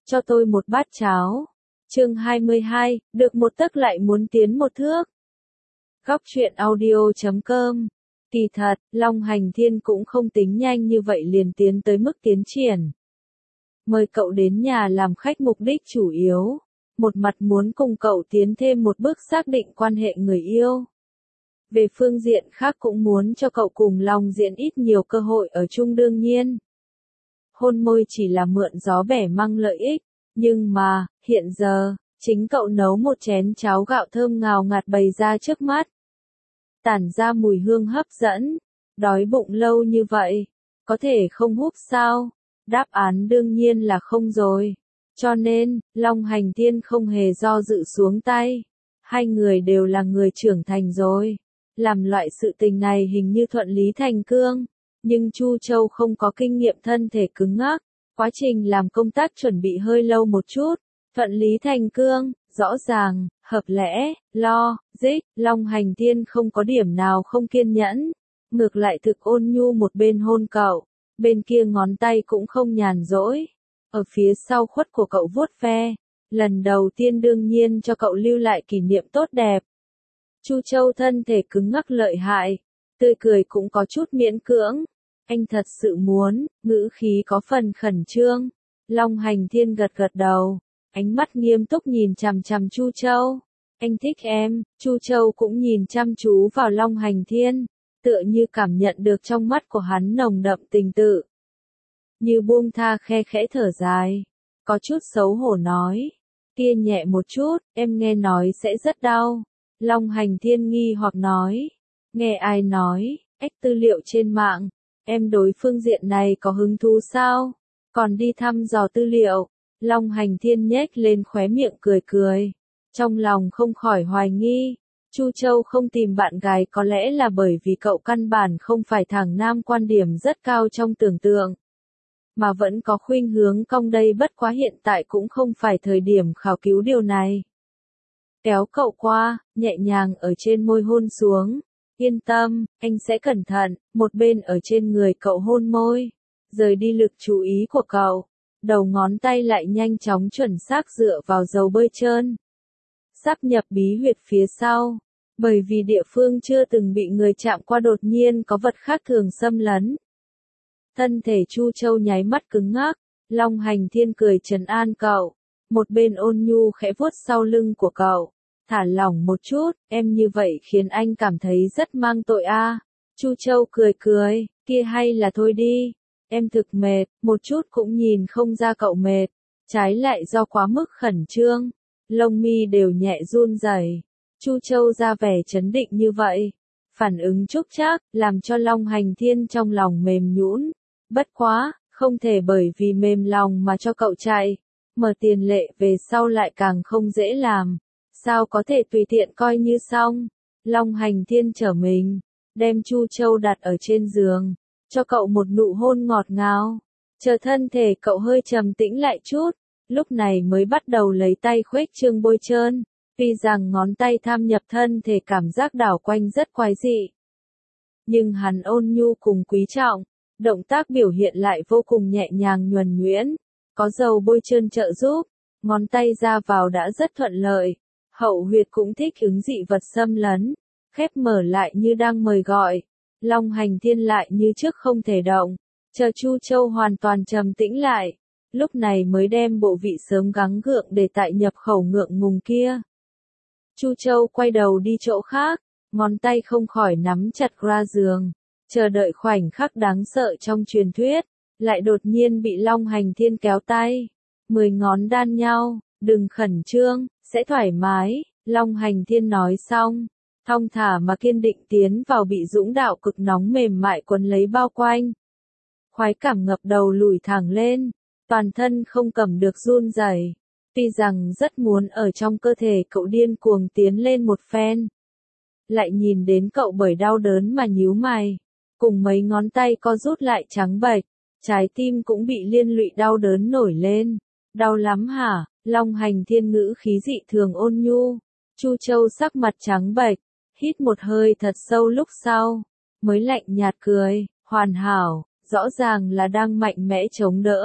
cho tôi một bát cháo. Chương 22, được một tấc lại muốn tiến một thước. Góc truyện audio.com. Kỳ thật, Long Hành Thiên cũng không tính nhanh như vậy liền tiến tới mức tiến triển. Mời cậu đến nhà làm khách mục đích chủ yếu. Một mặt muốn cùng cậu tiến thêm một bước xác định quan hệ người yêu. Về phương diện khác cũng muốn cho cậu cùng Long Diễn ít nhiều cơ hội ở chung đương nhiên. Hôn môi chỉ là mượn gió bẻ măng lợi ích, nhưng mà, hiện giờ, chính cậu nấu một chén cháo gạo thơm ngào ngạt bày ra trước mắt. Tản ra mùi hương hấp dẫn, đói bụng lâu như vậy, có thể không húp sao? Đáp án đương nhiên là không rồi. Cho nên, Long Hành Thiên không hề do dự xuống tay. Hai người đều là người trưởng thành rồi. Làm loại sự tình này hình như thuận lý thành cương. Nhưng Chu Châu không có kinh nghiệm thân thể cứng ngắc. Quá trình làm công tác chuẩn bị hơi lâu một chút. Thuận lý thành cương, rõ ràng, hợp lẽ, lo, dích. Long Hành Thiên không có điểm nào không kiên nhẫn. Ngược lại thực ôn nhu một bên hôn cậu. Bên kia ngón tay cũng không nhàn rỗi. Ở phía sau khuất của cậu vuốt ve. Lần đầu tiên đương nhiên cho cậu lưu lại kỷ niệm tốt đẹp. Chu Châu thân thể cứng ngắc lợi hại. Tươi cười cũng có chút miễn cưỡng. Anh thật sự muốn, ngữ khí có phần khẩn trương. Long Hành Thiên gật gật đầu. Ánh mắt nghiêm túc nhìn chằm chằm Chu Châu. Anh thích em. Chu Châu cũng nhìn chăm chú vào Long Hành Thiên. Tựa như cảm nhận được trong mắt của hắn nồng đậm tình tự. Như buông tha khe khẽ thở dài. Có chút xấu hổ nói. Kia nhẹ một chút, em nghe nói sẽ rất đau. Long Hành Thiên nghi hoặc nói. Nghe ai nói, tư liệu trên mạng. Em đối phương diện này có hứng thú sao? Còn đi thăm dò tư liệu. Long Hành Thiên nhếch lên khóe miệng cười cười. Trong lòng không khỏi hoài nghi. Chu Châu không tìm bạn gái có lẽ là bởi vì cậu căn bản không phải thằng nam quan điểm rất cao trong tưởng tượng. Mà vẫn có khuynh hướng cong đây bất quá hiện tại cũng không phải thời điểm khảo cứu điều này. Kéo cậu qua, nhẹ nhàng ở trên môi hôn xuống. Yên tâm, anh sẽ cẩn thận, một bên ở trên người cậu hôn môi. Rời đi lực chú ý của cậu. Đầu ngón tay lại nhanh chóng chuẩn xác dựa vào dầu bơi trơn. Sáp nhập bí huyệt phía sau. Bởi vì địa phương chưa từng bị người chạm qua đột nhiên có vật khác thường xâm lấn. Thân thể Chu Châu nháy mắt cứng ngắc, Long Hành Thiên cười trấn an cậu. Một bên ôn nhu khẽ vuốt sau lưng của cậu. Thả lỏng một chút, em như vậy khiến anh cảm thấy rất mang tội a. Chu Châu cười cười, kia hay là thôi đi. Em thực mệt, một chút cũng nhìn không ra cậu mệt. Trái lại do quá mức khẩn trương. Lông mi đều nhẹ run rẩy. Chu Châu ra vẻ trấn định như vậy. Phản ứng chúc chắc, làm cho Long Hành Thiên trong lòng mềm nhũn. Bất quá, không thể bởi vì mềm lòng mà cho cậu chạy. Mở tiền lệ về sau lại càng không dễ làm. Sao có thể tùy tiện coi như xong. Long Hành Thiên trở mình. Đem Chu Châu đặt ở trên giường. Cho cậu một nụ hôn ngọt ngào. Chờ thân thể cậu hơi trầm tĩnh lại chút. Lúc này mới bắt đầu lấy tay khuếch trương bôi trơn. Tuy rằng ngón tay tham nhập thân thể cảm giác đảo quanh rất quái dị. Nhưng hắn ôn nhu cùng quý trọng. Động tác biểu hiện lại vô cùng nhẹ nhàng nhuần nhuyễn. Có dầu bôi trơn trợ giúp. Ngón tay ra vào đã rất thuận lợi. Hậu huyệt cũng thích ứng dị vật xâm lấn. Khép mở lại như đang mời gọi. Long Hành Thiên lại như trước không thể động. Chờ Chu Châu hoàn toàn trầm tĩnh lại. Lúc này mới đem bộ vị sớm gắng gượng để tại nhập khẩu ngượng ngùng kia. Chu Châu quay đầu đi chỗ khác. Ngón tay không khỏi nắm chặt ra giường. Chờ đợi khoảnh khắc đáng sợ trong truyền thuyết. Lại đột nhiên bị Long Hành Thiên kéo tay. 10 ngón đan nhau. Đừng khẩn trương, sẽ thoải mái. Long Hành Thiên nói xong. Thong thả mà kiên định tiến vào bị dũng đạo cực nóng mềm mại quấn lấy bao quanh. Khoái cảm ngập đầu lùi thẳng lên. Toàn thân không cầm được run rẩy. Tuy rằng rất muốn ở trong cơ thể cậu điên cuồng tiến lên một phen. Lại nhìn đến cậu bởi đau đớn mà nhíu mày. Cùng mấy ngón tay co rút lại trắng bệch. Trái tim cũng bị liên lụy đau đớn nổi lên. Đau lắm hả? Long Hành Thiên ngữ khí dị thường ôn nhu. Chu Châu sắc mặt trắng bệch. Hít một hơi thật sâu lúc sau. Mới lạnh nhạt cười. Hoàn hảo. Rõ ràng là đang mạnh mẽ chống đỡ.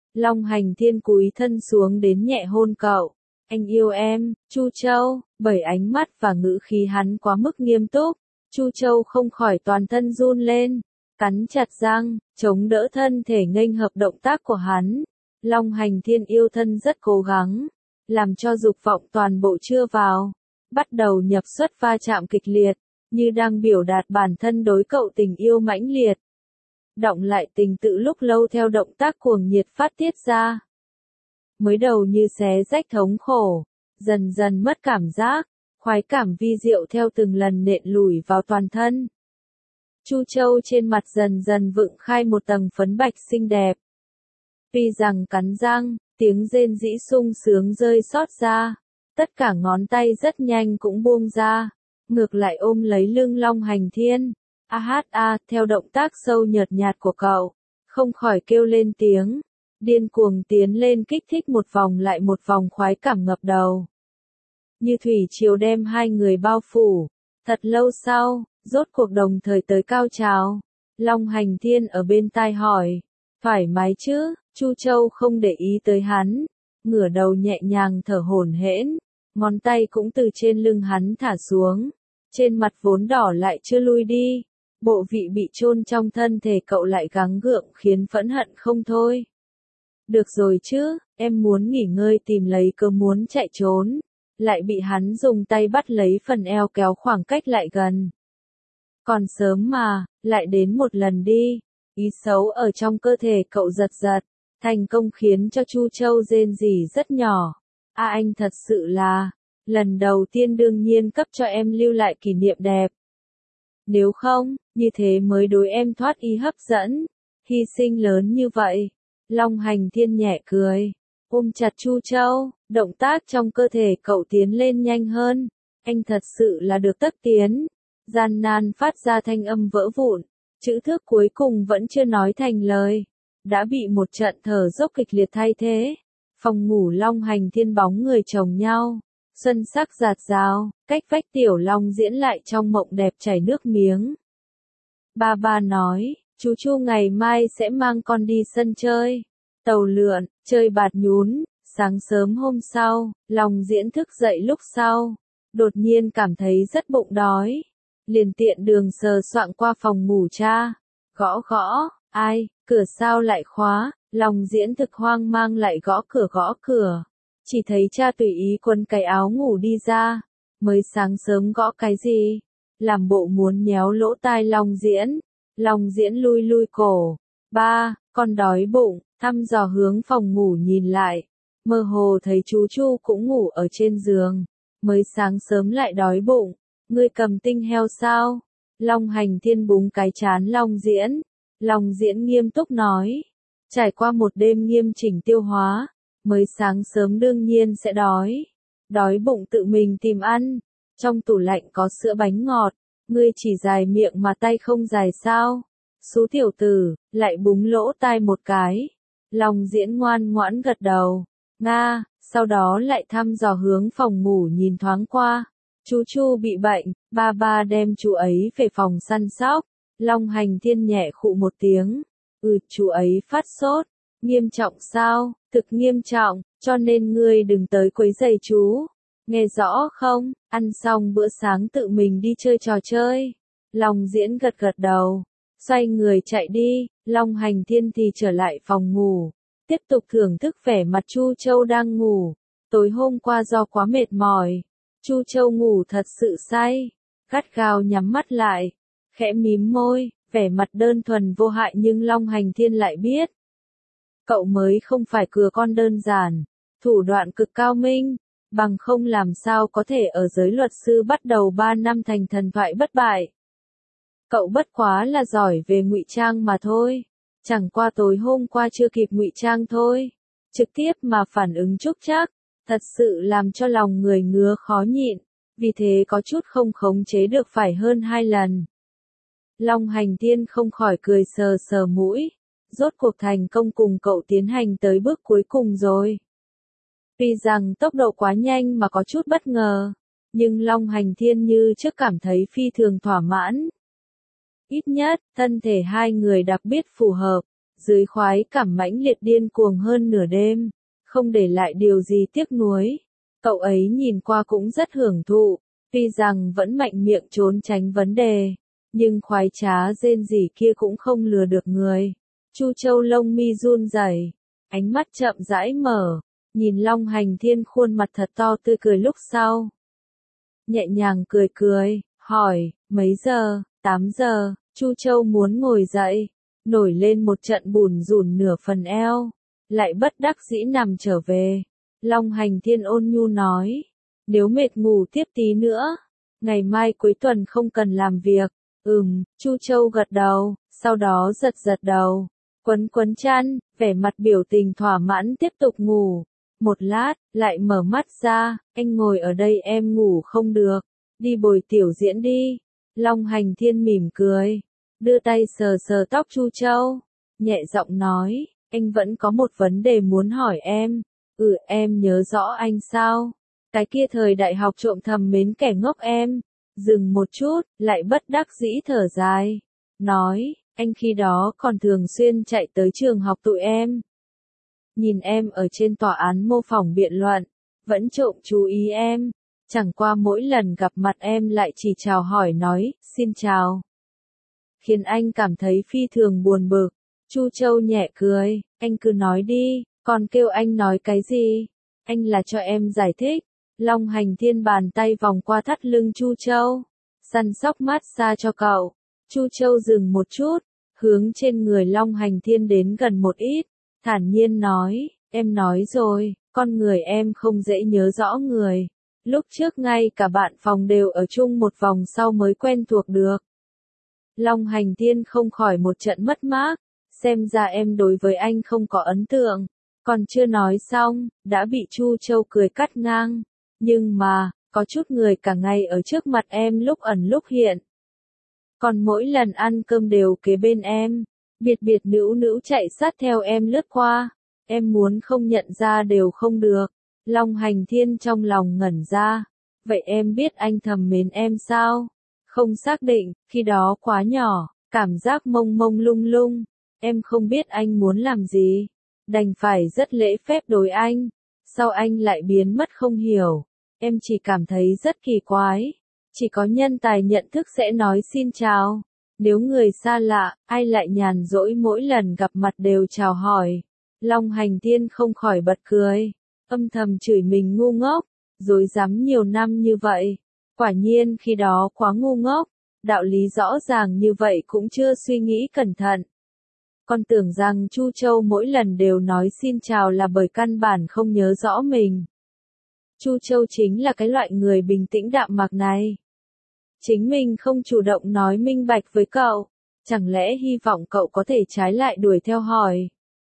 Long Hành Thiên cúi thân xuống đến nhẹ hôn cậu. Anh yêu em, Chu Châu, bởi ánh mắt và ngữ khí hắn quá mức nghiêm túc. Chu Châu không khỏi toàn thân run lên, cắn chặt răng, chống đỡ thân thể nghênh hợp động tác của hắn. Long Hành Thiên yêu thân rất cố gắng, làm cho dục vọng toàn bộ chưa vào, bắt đầu nhập xuất va chạm kịch liệt, như đang biểu đạt bản thân đối cậu tình yêu mãnh liệt. Động lại tình tự lúc lâu theo động tác cuồng nhiệt phát tiết ra. Mới đầu như xé rách thống khổ, dần dần mất cảm giác, khoái cảm vi diệu theo từng lần nện lùi vào toàn thân. Chu Châu trên mặt dần dần vựng khai một tầng phấn bạch xinh đẹp. Tuy rằng cắn răng, tiếng rên rỉ sung sướng rơi xót ra, tất cả ngón tay rất nhanh cũng buông ra, ngược lại ôm lấy lưng Long Hành Thiên. Theo động tác sâu nhợt nhạt của cậu, không khỏi kêu lên tiếng, điên cuồng tiến lên kích thích một vòng lại một vòng khoái cảm ngập đầu. Như thủy triều đem hai người bao phủ, thật lâu sau, rốt cuộc đồng thời tới cao trào. Long Hành Thiên ở bên tai hỏi, thoải mái chứ? Chu Châu không để ý tới hắn, ngửa đầu nhẹ nhàng thở hổn hển, ngón tay cũng từ trên lưng hắn thả xuống, trên mặt vốn đỏ lại chưa lui đi. Bộ vị bị chôn trong thân thể cậu lại gắng gượng khiến phẫn hận không thôi. Được rồi chứ, em muốn nghỉ ngơi tìm lấy cớ muốn chạy trốn, lại bị hắn dùng tay bắt lấy phần eo kéo khoảng cách lại gần. Còn sớm mà, lại đến một lần đi. Ý xấu ở trong cơ thể cậu giật giật, thành công khiến cho Chu Châu rên rỉ rất nhỏ. Anh thật sự là, lần đầu tiên đương nhiên cấp cho em lưu lại kỷ niệm đẹp. Nếu không, như thế mới đối em thoát y hấp dẫn, hy sinh lớn như vậy. Long Hành Thiên nhẹ cười, ôm chặt Chu Châu, động tác trong cơ thể cậu tiến lên nhanh hơn. Anh thật sự là được tất tiến. Gian nan phát ra thanh âm vỡ vụn, chữ thước cuối cùng vẫn chưa nói thành lời, đã bị một trận thở dốc kịch liệt thay thế. Phòng ngủ Long Hành Thiên bóng người chồng nhau, xuân sắc rạt rào, cách vách Tiểu Long diễn lại trong mộng đẹp chảy nước miếng. Ba nói, chú Chu ngày mai sẽ mang con đi sân chơi, tàu lượn, chơi bạt nhún. Sáng sớm hôm sau, Long diễn thức dậy lúc sau, đột nhiên cảm thấy rất bụng đói, liền tiện đường sờ soạng qua phòng ngủ cha, gõ gõ, ai, cửa sao lại khóa. Long diễn thực hoang mang lại gõ cửa, chỉ thấy cha tùy ý quấn cái áo ngủ đi ra. Mới sáng sớm gõ cái gì? Làm bộ muốn nhéo lỗ tai Long diễn lui cổ. Ba, con đói bụng. Thăm dò hướng phòng ngủ nhìn lại, mơ hồ thấy chú Chu cũng ngủ ở trên giường. Mới sáng sớm lại đói bụng, ngươi cầm tinh heo sao? Long Hành Thiên búng cái trán Long diễn nghiêm túc nói, trải qua một đêm nghiêm chỉnh tiêu hóa, mới sáng sớm đương nhiên sẽ đói bụng tự mình tìm ăn. Trong tủ lạnh có sữa bánh ngọt, ngươi chỉ dài miệng mà tay không dài sao? Xú tiểu tử, lại búng lỗ tai một cái. Long diễn ngoan ngoãn gật đầu, nga, sau đó lại thăm dò hướng phòng ngủ nhìn thoáng qua. Chú Chu bị bệnh, ba đem chú ấy về phòng săn sóc. Long Hành Thiên nhẹ khụ một tiếng, chú ấy phát sốt, nghiêm trọng sao? Thực nghiêm trọng, cho nên ngươi đừng tới quấy rầy chú. Nghe rõ không? Ăn xong bữa sáng tự mình đi chơi trò chơi. Long diễn gật đầu, xoay người chạy đi. Long Hành Thiên thì trở lại phòng ngủ, tiếp tục thưởng thức vẻ mặt Chu Châu đang ngủ. Tối hôm qua do quá mệt mỏi, Chu Châu ngủ thật sự say, gắt gao nhắm mắt lại, khẽ mím môi, vẻ mặt đơn thuần vô hại, nhưng Long Hành Thiên lại biết, cậu mới không phải cưa con đơn giản, thủ đoạn cực cao minh, bằng không làm sao có thể ở giới luật sư bắt đầu 3 năm thành thần thoại bất bại. Cậu bất quá là giỏi về ngụy trang mà thôi, chẳng qua tối hôm qua chưa kịp ngụy trang thôi, trực tiếp mà phản ứng trúc trác, thật sự làm cho lòng người ngứa khó nhịn, vì thế có chút không khống chế được phải hơn 2 lần. Long Hành Thiên không khỏi cười sờ mũi, rốt cuộc thành công cùng cậu tiến hành tới bước cuối cùng rồi. Tuy rằng tốc độ quá nhanh mà có chút bất ngờ, nhưng Long Hành Thiên như trước cảm thấy phi thường thỏa mãn. Ít nhất, thân thể hai người đặc biệt phù hợp, dưới khoái cảm mãnh liệt điên cuồng hơn nửa đêm, không để lại điều gì tiếc nuối. Cậu ấy nhìn qua cũng rất hưởng thụ, tuy rằng vẫn mạnh miệng trốn tránh vấn đề, nhưng khoái trá rên rỉ kia cũng không lừa được người. Chu Châu lông mi run rẩy, ánh mắt chậm rãi mở, nhìn Long Hành Thiên khuôn mặt thật to tươi cười lúc sau. Nhẹ nhàng cười cười, hỏi, mấy giờ? 8 giờ, Chu Châu muốn ngồi dậy, nổi lên một trận bùn rùn nửa phần eo, lại bất đắc dĩ nằm trở về. Long Hành Thiên ôn nhu nói, nếu mệt ngủ tiếp tí nữa, ngày mai cuối tuần không cần làm việc. Chu Châu gật đầu, sau đó giật giật đầu, quấn quấn chăn, vẻ mặt biểu tình thỏa mãn tiếp tục ngủ. Một lát, lại mở mắt ra, anh ngồi ở đây em ngủ không được, đi bồi tiểu diễn đi. Long Hành Thiên mỉm cười, đưa tay sờ sờ tóc Chu Châu, nhẹ giọng nói, anh vẫn có một vấn đề muốn hỏi em. Em nhớ rõ anh sao? Cái kia thời đại học trộm thầm mến kẻ ngốc em. Dừng một chút, lại bất đắc dĩ thở dài. Nói, anh khi đó còn thường xuyên chạy tới trường học tụi em. Nhìn em ở trên tòa án mô phỏng biện luận, vẫn trộm chú ý em. Chẳng qua mỗi lần gặp mặt em lại chỉ chào hỏi nói, xin chào. Khiến anh cảm thấy phi thường buồn bực. Chu Châu nhẹ cười, anh cứ nói đi, còn kêu anh nói cái gì? Anh là cho em giải thích. Long Hành Thiên bàn tay vòng qua thắt lưng Chu Châu, săn sóc mát xa cho cậu. Chu Châu dừng một chút, hướng trên người Long Hành Thiên đến gần một ít, thản nhiên nói, em nói rồi, con người em không dễ nhớ rõ người. Lúc trước ngay cả bạn phòng đều ở chung một vòng sau mới quen thuộc được. Long Hành Thiên không khỏi một trận mất mát, xem ra em đối với anh không có ấn tượng. Còn chưa nói xong, đã bị Chu Châu cười cắt ngang. Nhưng mà, có chút người cả ngày ở trước mặt em lúc ẩn lúc hiện. Còn mỗi lần ăn cơm đều kế bên em, biệt biệt nữu nữu chạy sát theo em lướt qua. Em muốn không nhận ra đều không được. Long Hành Thiên trong lòng ngẩn ra. Vậy em biết anh thầm mến em sao? Không xác định, khi đó quá nhỏ, cảm giác mông mông lung lung. Em không biết anh muốn làm gì. Đành phải rất lễ phép đối anh. Sau anh lại biến mất không hiểu. Em chỉ cảm thấy rất kỳ quái. Chỉ có nhân tài nhận thức sẽ nói xin chào. Nếu người xa lạ, ai lại nhàn rỗi mỗi lần gặp mặt đều chào hỏi. Long Hành Thiên không khỏi bật cười. Âm thầm chửi mình ngu ngốc. Dối dám nhiều năm như vậy. Quả nhiên khi đó quá ngu ngốc. Đạo lý rõ ràng như vậy cũng chưa suy nghĩ cẩn thận. Con tưởng rằng Chu Châu mỗi lần đều nói xin chào là bởi căn bản không nhớ rõ mình. Chu Châu chính là cái loại người bình tĩnh đạm mạc này. Chính mình không chủ động nói minh bạch với cậu, chẳng lẽ hy vọng cậu có thể trái lại đuổi theo hỏi.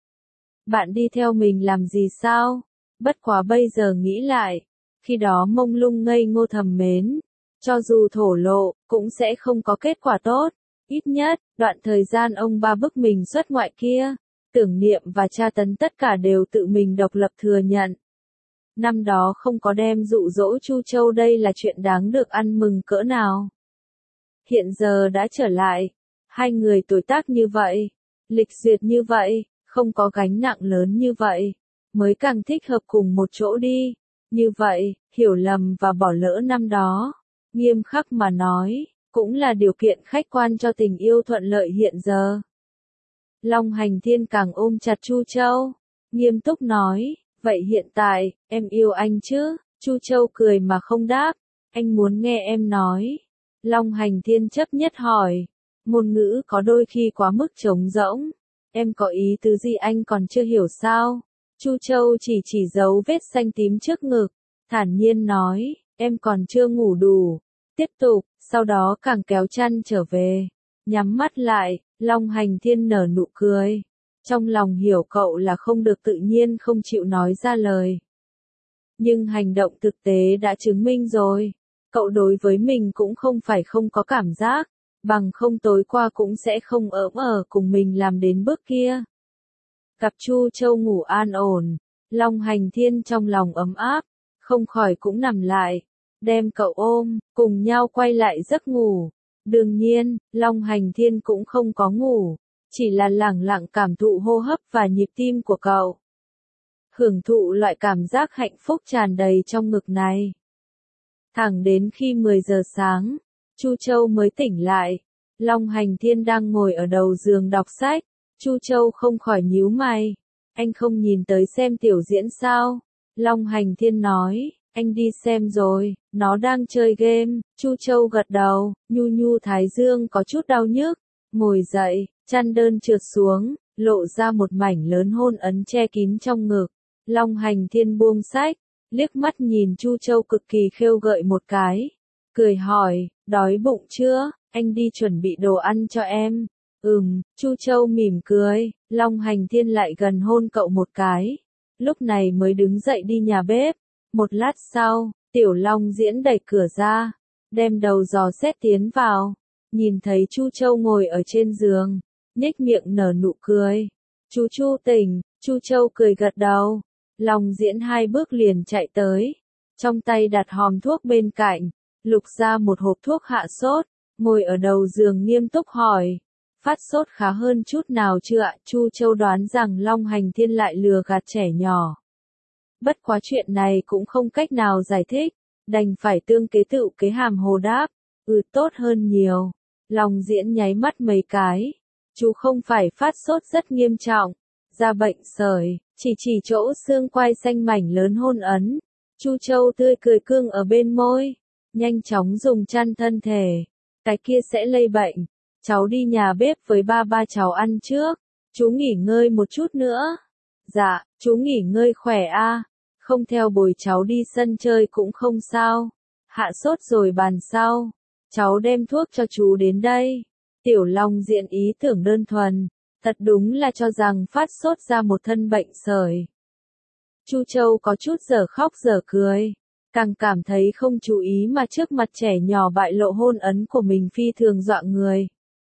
Bạn đi theo mình làm gì sao? Bất quá bây giờ nghĩ lại, khi đó mông lung ngây ngô thầm mến, cho dù thổ lộ, cũng sẽ không có kết quả tốt. Ít nhất, đoạn thời gian ông ba bức mình xuất ngoại kia, tưởng niệm và tra tấn tất cả đều tự mình độc lập thừa nhận. Năm đó không có đem dụ dỗ Chu Châu đây là chuyện đáng được ăn mừng cỡ nào. Hiện giờ đã trở lại, hai người tuổi tác như vậy, lịch duyệt như vậy, không có gánh nặng lớn như vậy, mới càng thích hợp cùng một chỗ đi. Như vậy, hiểu lầm và bỏ lỡ năm đó, nghiêm khắc mà nói, cũng là điều kiện khách quan cho tình yêu thuận lợi hiện giờ. Long Hành Thiên càng ôm chặt Chu Châu, nghiêm túc nói, vậy hiện tại, em yêu anh chứ? Chu Châu cười mà không đáp, anh muốn nghe em nói. Long Hành Thiên chấp nhất hỏi, ngôn ngữ có đôi khi quá mức trống rỗng, em có ý tứ gì anh còn chưa hiểu sao? Chu Châu chỉ dấu vết xanh tím trước ngực, thản nhiên nói, em còn chưa ngủ đủ. Tiếp tục, sau đó càng kéo chăn trở về, nhắm mắt lại, Long Hành Thiên nở nụ cười. Trong lòng hiểu cậu là không được tự nhiên không chịu nói ra lời. Nhưng hành động thực tế đã chứng minh rồi, cậu đối với mình cũng không phải không có cảm giác, bằng không tối qua cũng sẽ không cùng mình làm đến bước kia. Gặp Chu Châu ngủ an ổn, Long Hành Thiên trong lòng ấm áp, không khỏi cũng nằm lại, đem cậu ôm, cùng nhau quay lại giấc ngủ. Đương nhiên, Long Hành Thiên cũng không có ngủ, chỉ là lẳng lặng cảm thụ hô hấp và nhịp tim của cậu. Hưởng thụ loại cảm giác hạnh phúc tràn đầy trong ngực này. Thẳng đến khi 10 giờ sáng, Chu Châu mới tỉnh lại. Long Hành Thiên đang ngồi ở đầu giường đọc sách. Chu Châu không khỏi nhíu mày. Anh không nhìn tới xem tiểu diễn sao? Long Hành Thiên nói, anh đi xem rồi, nó đang chơi game. Chu Châu gật đầu, nhu nhu thái dương có chút đau nhức. Ngồi dậy, chăn đơn trượt xuống, lộ ra một mảnh lớn hôn ấn che kín trong ngực. Long Hành Thiên buông sách, liếc mắt nhìn Chu Châu cực kỳ khêu gợi một cái. Cười hỏi, đói bụng chưa? Anh đi chuẩn bị đồ ăn cho em. Chu Châu mỉm cười, Long Hành Thiên lại gần hôn cậu một cái. Lúc này mới đứng dậy đi nhà bếp. Một lát sau, Tiểu Long Diễn đẩy cửa ra, đem đầu dò xét tiến vào. Nhìn thấy Chu Châu ngồi ở trên giường, nhếch miệng nở nụ cười. Chu tỉnh, Chu Châu cười gật đầu. Long Diễn 2 bước liền chạy tới, trong tay đặt hòm thuốc bên cạnh, lục ra một hộp thuốc hạ sốt, ngồi ở đầu giường nghiêm túc hỏi, phát sốt khá hơn chút nào chưa ạ? Chu Châu đoán rằng Long Hành Thiên lại lừa gạt trẻ nhỏ. Bất quá chuyện này cũng không cách nào giải thích, đành phải tương kế tự kế hàm hồ đáp, tốt hơn nhiều. Long Diễn nháy mắt mấy cái, chú không phải phát sốt rất nghiêm trọng, da bệnh sởi, chỉ chỗ xương quai xanh mảnh lớn hôn ấn. Chu Châu tươi cười cương ở bên môi, nhanh chóng dùng chăn thân thể, cái kia sẽ lây bệnh. Cháu đi nhà bếp với ba cháu ăn trước, chú nghỉ ngơi một chút nữa. Dạ, chú nghỉ ngơi khỏe a, không theo bồi cháu đi sân chơi cũng không sao. Hạ sốt rồi bàn sau, cháu đem thuốc cho chú đến đây. Tiểu Long Diễn ý tưởng đơn thuần, thật đúng là cho rằng phát sốt ra một thân bệnh sởi. Chu Châu có chút giờ khóc giờ cười, càng cảm thấy không chú ý mà trước mặt trẻ nhỏ bại lộ hôn ấn của mình phi thường dọa người.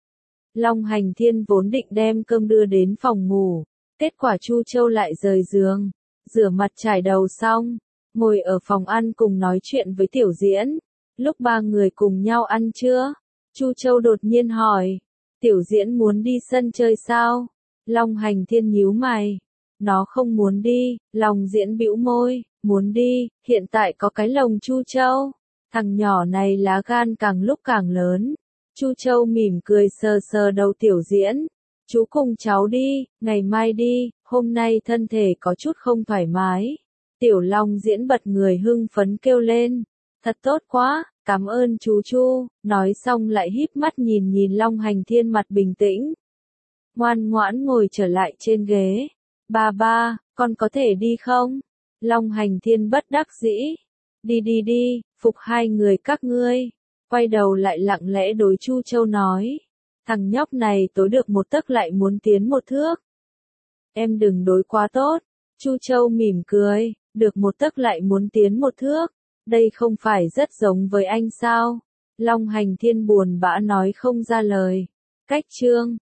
Long Hành Thiên vốn định đem cơm đưa đến phòng ngủ, kết quả Chu Châu lại rời giường, rửa mặt chải đầu xong, ngồi ở phòng ăn cùng nói chuyện với Tiểu Diễn. Lúc 3 người cùng nhau ăn trưa, Chu Châu đột nhiên hỏi, Tiểu Diễn muốn đi sân chơi sao? Long Hành Thiên nhíu mày, nó không muốn đi. Long Diễn bĩu môi, muốn đi, hiện tại có cái lồng Chu Châu. Thằng nhỏ này lá gan càng lúc càng lớn. Chu Châu mỉm cười sờ sờ đầu Tiểu Diễn. Chú cùng cháu đi, ngày mai đi, hôm nay thân thể có chút không thoải mái. Tiểu Long Diễn bật người hưng phấn kêu lên. Thật tốt quá, cảm ơn chú Chu. Nói xong lại híp mắt nhìn Long Hành Thiên mặt bình tĩnh. Ngoan ngoãn ngồi trở lại trên ghế. Ba, con có thể đi không? Long Hành Thiên bất đắc dĩ. Đi, phục 2 người các ngươi. Quay đầu lại lặng lẽ đối Chu Châu nói. Thằng nhóc này tối được một tấc lại muốn tiến một thước. Em đừng đối quá tốt. Chu Châu mỉm cười, được một tấc lại muốn tiến một thước. Đây không phải rất giống với anh sao? Long Hành Thiên buồn bã nói không ra lời. Cách chương